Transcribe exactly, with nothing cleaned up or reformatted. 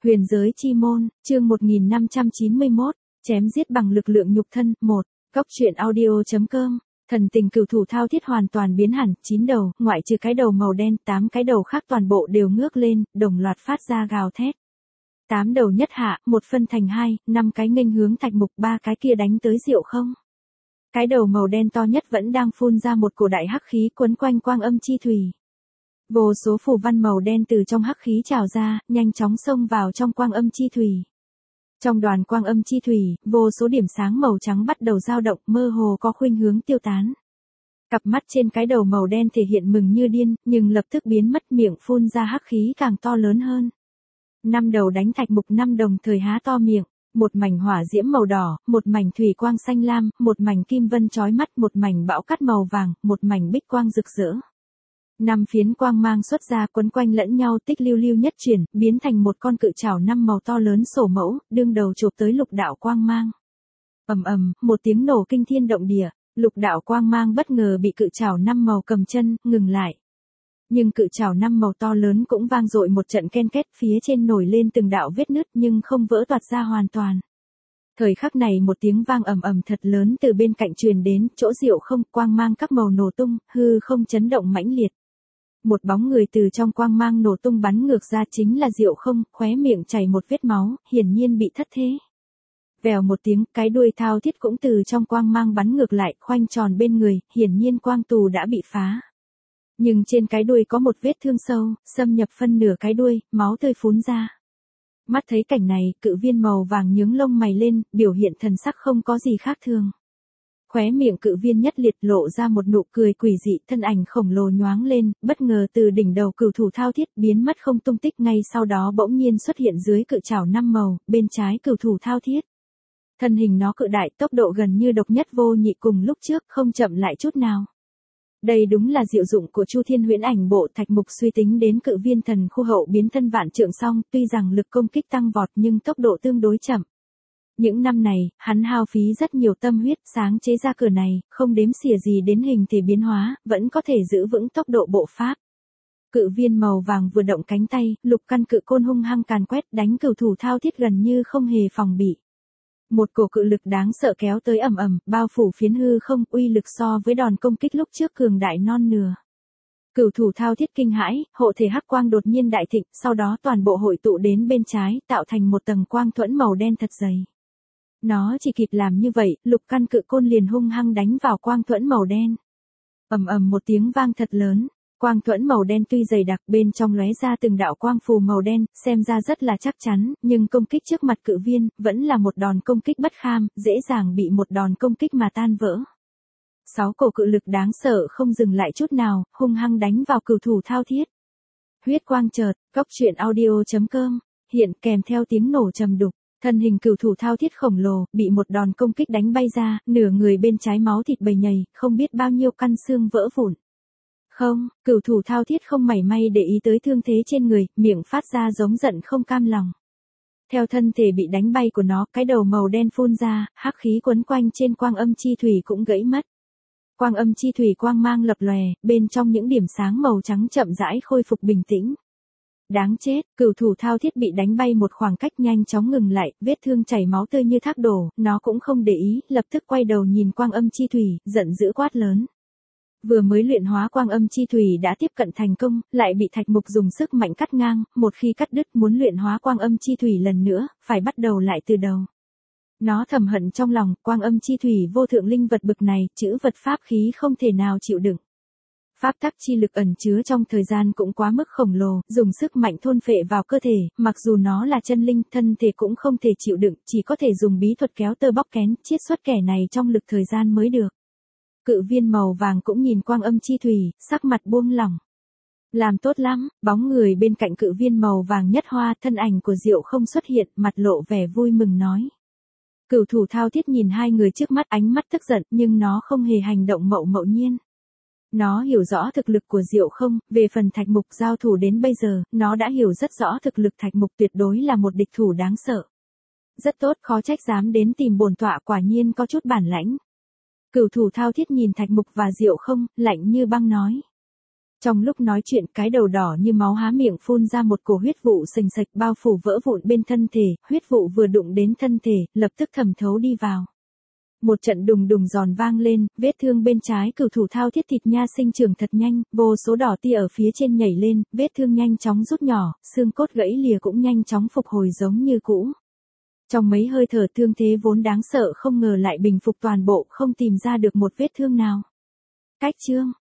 Huyền giới chi môn, chương một nghìn năm trăm chín mươi mốt, chém giết bằng lực lượng nhục thân, một, Góc truyện audio.com, thần tình cửu thủ thao thiết hoàn toàn biến hẳn, chín đầu, ngoại trừ cái đầu màu đen, tám cái đầu khác toàn bộ đều ngước lên, đồng loạt phát ra gào thét. Tám đầu nhất hạ, một phân thành hai, năm cái nghênh hướng Thạch Mục, ba cái kia đánh tới Diệu Không. Cái đầu màu đen to nhất vẫn đang phun ra một cổ đại hắc khí quấn quanh quang âm chi thủy. Vô số phù văn màu đen từ trong hắc khí trào ra, nhanh chóng xông vào trong quang âm chi thủy. Trong đoàn quang âm chi thủy, vô số điểm sáng màu trắng bắt đầu dao động, mơ hồ có khuynh hướng tiêu tán. Cặp mắt trên cái đầu màu đen thể hiện mừng như điên, nhưng lập tức biến mất, miệng phun ra hắc khí càng to lớn hơn. Năm đầu đánh Thạch Mục, năm đồng thời há to miệng, một mảnh hỏa diễm màu đỏ, một mảnh thủy quang xanh lam, một mảnh kim vân chói mắt, một mảnh bão cát màu vàng, một mảnh bích quang rực rỡ. Năm phiến quang mang xuất ra quấn quanh lẫn nhau, tích lưu lưu nhất chuyển, biến thành một con cự trảo năm màu to lớn sổ mẫu, đương đầu chụp tới lục đạo quang mang. Ầm ầm, một tiếng nổ kinh thiên động địa, lục đạo quang mang bất ngờ bị cự trảo năm màu cầm chân, ngừng lại. Nhưng cự trảo năm màu to lớn cũng vang dội một trận ken két, phía trên nổi lên từng đạo vết nứt nhưng không vỡ toạc ra hoàn toàn. Thời khắc này một tiếng vang ầm ầm thật lớn từ bên cạnh truyền đến, chỗ Diệu Không, quang mang các màu nổ tung, hư không chấn động mãnh liệt. Một bóng người từ trong quang mang nổ tung bắn ngược ra chính là Diệu Không, khóe miệng chảy một vết máu, hiển nhiên bị thất thế. Vèo một tiếng, cái đuôi thao thiết cũng từ trong quang mang bắn ngược lại, khoanh tròn bên người, hiển nhiên quang tù đã bị phá. Nhưng trên cái đuôi có một vết thương sâu, xâm nhập phân nửa cái đuôi, máu tươi phún ra. Mắt thấy cảnh này, cự viên màu vàng nhướng lông mày lên, biểu hiện thần sắc không có gì khác thường. Khóe miệng cự viên nhất liệt lộ ra một nụ cười quỷ dị, thân ảnh khổng lồ nhoáng lên, bất ngờ từ đỉnh đầu cửu thủ thao thiết biến mất không tung tích, ngay sau đó bỗng nhiên xuất hiện dưới cự trảo năm màu, bên trái cửu thủ thao thiết. Thân hình nó cự đại, tốc độ gần như độc nhất vô nhị cùng lúc trước, không chậm lại chút nào. Đây đúng là diệu dụng của Chu Thiên Huyễn Ảnh Bộ. Thạch Mục suy tính đến cự viên thần khu hậu biến thân vạn trượng song, tuy rằng lực công kích tăng vọt nhưng tốc độ tương đối chậm. Những năm này, hắn hao phí rất nhiều tâm huyết sáng chế ra cửa này, không đếm xỉa gì đến hình thể biến hóa, vẫn có thể giữ vững tốc độ bộ pháp. Cự viên màu vàng vừa động cánh tay, lục căn cự côn hung hăng càn quét đánh cửu thủ thao thiết gần như không hề phòng bị. Một cổ cự lực đáng sợ kéo tới ầm ầm, bao phủ phiến hư không, uy lực so với đòn công kích lúc trước cường đại non nửa. Cửu thủ thao thiết kinh hãi, hộ thể hắc quang đột nhiên đại thịnh, sau đó toàn bộ hội tụ đến bên trái, tạo thành một tầng quang thuẫn màu đen thật dày. Nó chỉ kịp làm như vậy, lục căn cự côn liền hung hăng đánh vào quang thuẫn màu đen. Ầm ầm một tiếng vang thật lớn, quang thuẫn màu đen tuy dày đặc, bên trong lóe ra từng đạo quang phù màu đen, xem ra rất là chắc chắn, nhưng công kích trước mặt cự viên, vẫn là một đòn công kích bất kham, dễ dàng bị một đòn công kích mà tan vỡ. Sáu cổ cự lực đáng sợ không dừng lại chút nào, hung hăng đánh vào cửu thủ thao thiết. Huyết quang chợt, Góc truyện audio.com, hiện kèm theo tiếng nổ trầm đục. Thân hình cửu thủ thao thiết khổng lồ, bị một đòn công kích đánh bay ra, nửa người bên trái máu thịt bầy nhầy, không biết bao nhiêu căn xương vỡ vụn. Không, cửu thủ thao thiết không mảy may để ý tới thương thế trên người, miệng phát ra giống giận không cam lòng. Theo thân thể bị đánh bay của nó, cái đầu màu đen phun ra, hắc khí quấn quanh trên quang âm chi thủy cũng gãy mất. Quang âm chi thủy quang mang lập lòe, bên trong những điểm sáng màu trắng chậm rãi khôi phục bình tĩnh. Đáng chết, cửu thủ thao thiết bị đánh bay một khoảng cách nhanh chóng ngừng lại, vết thương chảy máu tươi như thác đổ, nó cũng không để ý, lập tức quay đầu nhìn quang âm chi thủy, giận dữ quát lớn. Vừa mới luyện hóa quang âm chi thủy đã tiếp cận thành công, lại bị Thạch Mục dùng sức mạnh cắt ngang, một khi cắt đứt muốn luyện hóa quang âm chi thủy lần nữa, phải bắt đầu lại từ đầu. Nó thầm hận trong lòng, quang âm chi thủy vô thượng linh vật bực này, chữ vật pháp khí không thể nào chịu đựng. Pháp tắc chi lực ẩn chứa trong thời gian cũng quá mức khổng lồ, dùng sức mạnh thôn phệ vào cơ thể, mặc dù nó là chân linh, thân thể cũng không thể chịu đựng, chỉ có thể dùng bí thuật kéo tơ bóc kén, chiết xuất kẻ này trong lực thời gian mới được. Cự viên màu vàng cũng nhìn quang âm chi thủy, sắc mặt buông lỏng. Làm tốt lắm, bóng người bên cạnh cự viên màu vàng nhất hoa, thân ảnh của Diệu Không xuất hiện, mặt lộ vẻ vui mừng nói. Cửu thủ thao thiết nhìn hai người trước mắt, ánh mắt tức giận, nhưng nó không hề hành động mậu mậu nhiên. Nó hiểu rõ thực lực của Diệu Không, về phần Thạch Mục giao thủ đến bây giờ, nó đã hiểu rất rõ thực lực Thạch Mục tuyệt đối là một địch thủ đáng sợ. Rất tốt, khó trách dám đến tìm bổn tọa, quả nhiên có chút bản lãnh. Cửu thủ thao thiết nhìn Thạch Mục và Diệu Không, lạnh như băng nói. Trong lúc nói chuyện, cái đầu đỏ như máu há miệng phun ra một cổ huyết vụ sình sạch bao phủ vỡ vụn bên thân thể, huyết vụ vừa đụng đến thân thể, lập tức thẩm thấu đi vào. Một trận đùng đùng giòn vang lên, vết thương bên trái cửu thủ thao thiết thịt nha sinh trưởng thật nhanh, vô số đỏ tia ở phía trên nhảy lên, vết thương nhanh chóng rút nhỏ, xương cốt gãy lìa cũng nhanh chóng phục hồi giống như cũ. Trong mấy hơi thở thương thế vốn đáng sợ không ngờ lại bình phục toàn bộ, không tìm ra được một vết thương nào. Cách chương